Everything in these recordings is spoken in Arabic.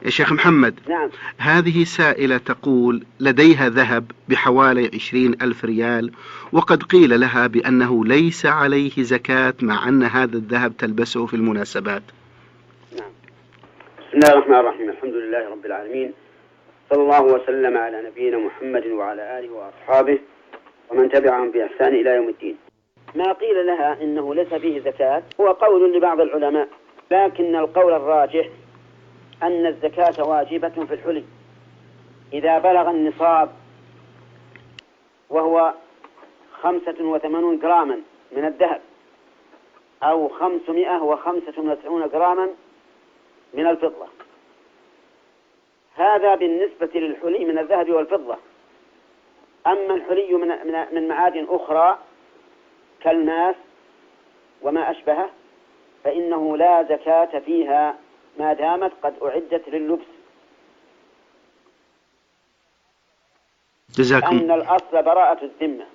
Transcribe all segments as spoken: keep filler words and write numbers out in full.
يا شيخ محمد. نعم. هذه سائلة تقول لديها ذهب بحوالي عشرين ألف ريال، وقد قيل لها بأنه ليس عليه زكاة مع أن هذا الذهب تلبسه في المناسبات. نعم. بسم الله الرحمن الرحيم. الحمد لله رب العالمين، صلى الله وسلم على نبينا محمد وعلى آله وأصحابه ومن تبعهم بإحسان إلى يوم الدين. ما قيل لها إنه ليس فيه زكاة هو قول لبعض العلماء، لكن القول الراجح أن الزكاة واجبة في الحلي إذا بلغ النصاب وهو خمسة وثمانون جراما من الذهب أو خمسمائة وخمسة وتسعون جراما من الفضة. هذا بالنسبة للحلي من الذهب والفضة. أما الحلي من من معادن أخرى كالماس وما أشبهه فإنه لا زكاة فيها ما دامت قد أعدت لللبس، جزاكم. أن الأصل براءة الذمة.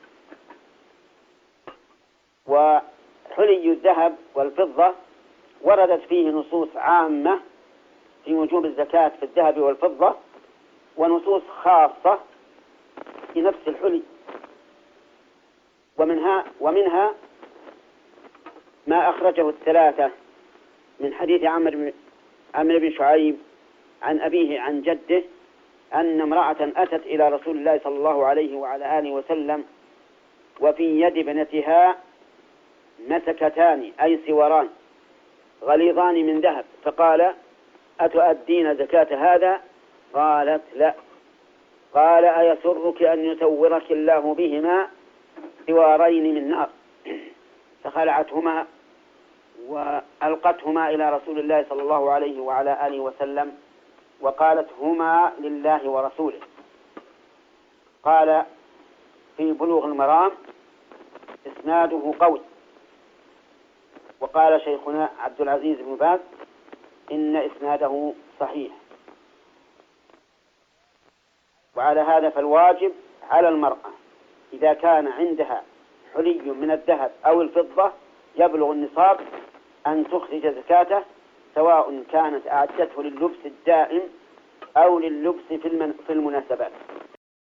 وحلي الذهب والفضة وردت فيه نصوص عامة في وجوب الزكاة في الذهب والفضة، ونصوص خاصة في نفس الحلي، ومنها ومنها ما أخرجه الثلاثة من حديث عمرو عمرو بن شعيب عن أبيه عن جده أن امرأة أتت إلى رسول الله صلى الله عليه وعلى آله وسلم وفي يد ابنتها مسكتان أي سواران غليظان من ذهب، فقال: أتؤدين زكاة هذا؟ قالت: لا. قال: أيسرك أن يسورك الله بهما سوارين من نار؟ فخلعتهما وألقتهما إلى رسول الله صلى الله عليه وعلى آله وسلم وقالت: هما لله ورسوله. قال في بلوغ المرام: إسناده قوي. وقال شيخنا عبد العزيز بن باز: إن إسناده صحيح. وعلى هذا فالواجب على المرأة إذا كان عندها حلي من الذهب أو الفضة يبلغ النصاب أن تخرج زكاته، سواء كانت أعدته لللبس الدائم أو لللبس في المناسبات.